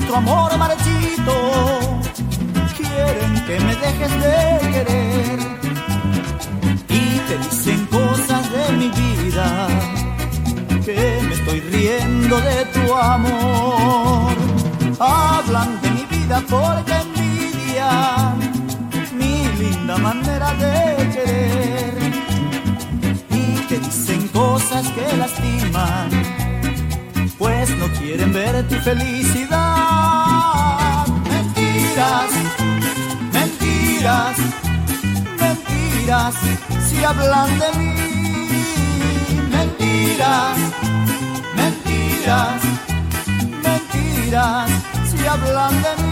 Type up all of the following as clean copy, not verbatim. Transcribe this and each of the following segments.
otro amor marchito. Quieren que me dejes de querer y te dicen cosas de mi vida, que me estoy riendo de tu amor. Hablan de mi vida porque envidian mi linda manera de querer y te dicen cosas que lastiman, pues no quieren ver tu felicidad. Mentiras, mentiras, mentiras, si hablan de mí. Mentiras, mentiras, mentiras, si hablan de mí.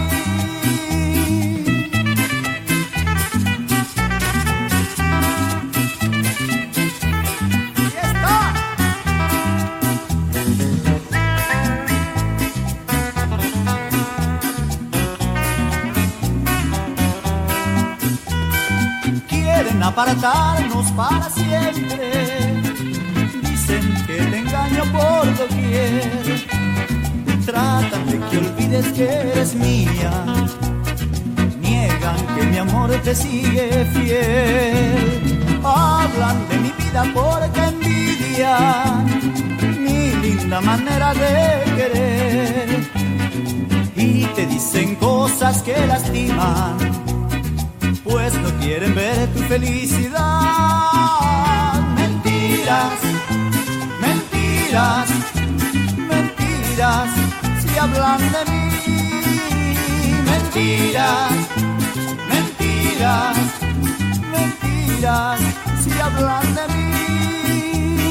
Quieren apartarnos para siempre, dicen que te engaño por doquier, tratan de que olvides que eres mía, niegan que mi amor te sigue fiel. Hablan de mi vida porque envidian mi linda manera de querer y te dicen cosas que lastiman, pues no quieren ver tu felicidad. Mentiras, mentiras, mentiras, si hablan de mí. Mentiras, mentiras, mentiras, si hablan de mí.